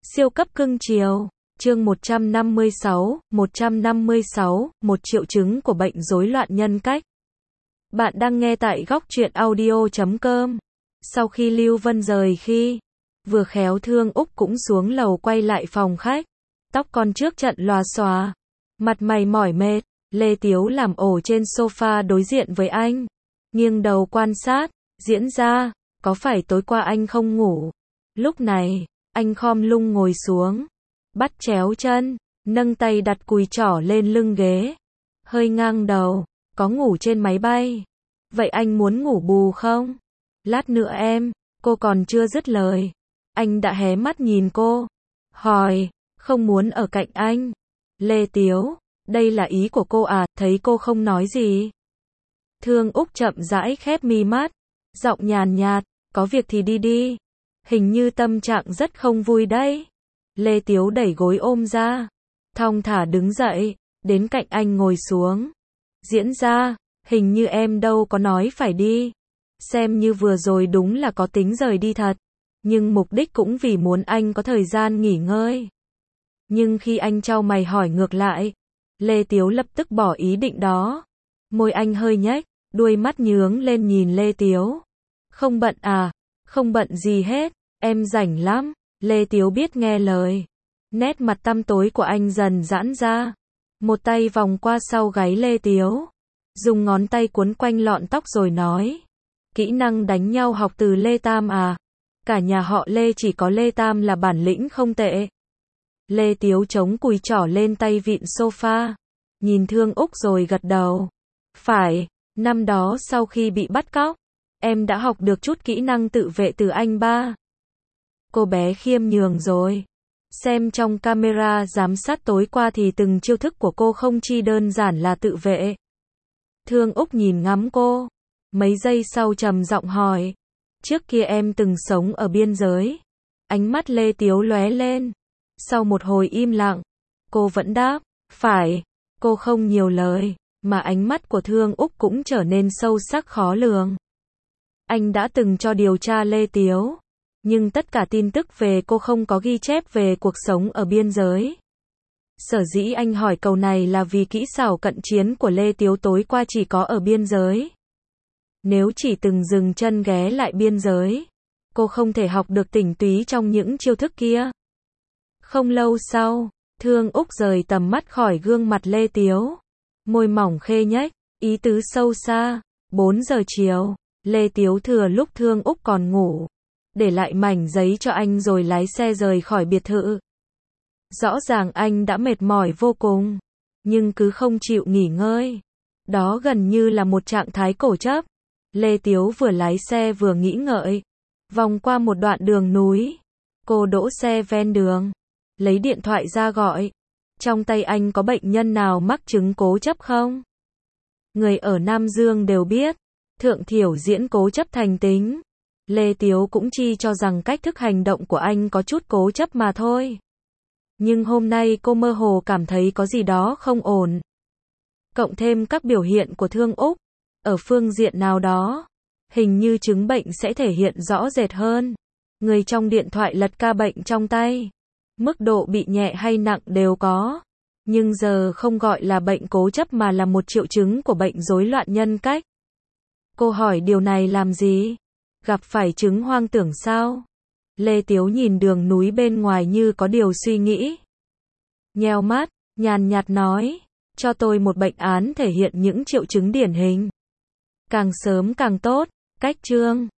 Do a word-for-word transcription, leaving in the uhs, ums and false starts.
Siêu cấp cưng chiều. Chương một trăm năm mươi sáu, một trăm năm mươi sáu, một triệu chứng của bệnh rối loạn nhân cách. Bạn đang nghe tại góc truyện audio chấm com. Sau khi Lưu Vân rời khi, vừa khéo Thương Úc cũng xuống lầu quay lại phòng khách. Tóc con trước trận lòa xòa, mặt mày mỏi mệt, Lê Tiếu làm ổ trên sofa đối diện với anh, nghiêng đầu quan sát, diễn ra, có phải tối qua anh không ngủ? Lúc này, anh khom lưng ngồi xuống, bắt chéo chân, nâng tay đặt cùi trỏ lên lưng ghế, hơi ngang đầu, có ngủ trên máy bay. Vậy anh muốn ngủ bù không? Lát nữa em, cô còn chưa dứt lời. Anh đã hé mắt nhìn cô, hỏi, không muốn ở cạnh anh. Lê Tiếu, đây là ý của cô à, thấy cô không nói gì. Thương Úc chậm rãi khép mi mắt, giọng nhàn nhạt, có việc thì đi đi. Hình như tâm trạng rất không vui đấy. Lê Tiếu đẩy gối ôm ra, thong thả đứng dậy, đến cạnh anh ngồi xuống. Diễn ra, hình như em đâu có nói phải đi. Xem như vừa rồi đúng là có tính rời đi thật, nhưng mục đích cũng vì muốn anh có thời gian nghỉ ngơi. Nhưng khi anh chau mày hỏi ngược lại, Lê Tiếu lập tức bỏ ý định đó. Môi anh hơi nhếch, đuôi mắt nhướng lên nhìn Lê Tiếu. Không bận à? Không bận gì hết, em rảnh lắm. Lê Tiếu biết nghe lời. Nét mặt tăm tối của anh dần giãn ra. Một tay vòng qua sau gáy Lê Tiếu, dùng ngón tay cuốn quanh lọn tóc rồi nói. Kỹ năng đánh nhau học từ Lê Tam à? Cả nhà họ Lê chỉ có Lê Tam là bản lĩnh không tệ. Lê Tiếu chống cùi trỏ lên tay vịn sofa, nhìn Thương Úc rồi gật đầu. Phải, năm đó sau khi bị bắt cóc, em đã học được chút kỹ năng tự vệ từ anh ba. Cô bé khiêm nhường rồi. Xem trong camera giám sát tối qua thì từng chiêu thức của cô không chi đơn giản là tự vệ. Thương Úc nhìn ngắm cô, mấy giây sau trầm giọng hỏi. Trước kia em từng sống ở biên giới. Ánh mắt Lê Tiếu lóe lên. Sau một hồi im lặng, cô vẫn đáp, phải. Cô không nhiều lời, mà ánh mắt của Thương Úc cũng trở nên sâu sắc khó lường. Anh đã từng cho điều tra Lê Tiếu, nhưng tất cả tin tức về cô không có ghi chép về cuộc sống ở biên giới. Sở dĩ anh hỏi câu này là vì kỹ xảo cận chiến của Lê Tiếu tối qua chỉ có ở biên giới. Nếu chỉ từng dừng chân ghé lại biên giới, cô không thể học được tinh túy trong những chiêu thức kia. Không lâu sau, Thương Úc rời tầm mắt khỏi gương mặt Lê Tiếu. Môi mỏng khê nhếch, ý tứ sâu xa. bốn giờ chiều, Lê Tiếu thừa lúc Thương Úc còn ngủ, để lại mảnh giấy cho anh rồi lái xe rời khỏi biệt thự. Rõ ràng anh đã mệt mỏi vô cùng, nhưng cứ không chịu nghỉ ngơi. Đó gần như là một trạng thái cổ chấp. Lê Tiếu vừa lái xe vừa nghĩ ngợi. Vòng qua một đoạn đường núi, cô đỗ xe ven đường, lấy điện thoại ra gọi. Trong tay anh có bệnh nhân nào mắc chứng cố chấp không? Người ở Nam Dương đều biết, thượng thiểu diễn cố chấp thành tính. Lê Tiếu cũng chi cho rằng cách thức hành động của anh có chút cố chấp mà thôi. Nhưng hôm nay cô mơ hồ cảm thấy có gì đó không ổn. Cộng thêm các biểu hiện của Thương Úc, ở phương diện nào đó, hình như chứng bệnh sẽ thể hiện rõ rệt hơn. Người trong điện thoại lật ca bệnh trong tay. Mức độ bị nhẹ hay nặng đều có. Nhưng giờ không gọi là bệnh cố chấp mà là một triệu chứng của bệnh rối loạn nhân cách. Cô hỏi điều này làm gì? Gặp phải chứng hoang tưởng sao? Lê Tiếu nhìn đường núi bên ngoài như có điều suy nghĩ. Nheo mắt, nhàn nhạt nói. Cho tôi một bệnh án thể hiện những triệu chứng điển hình. Càng sớm càng tốt. Cách chương.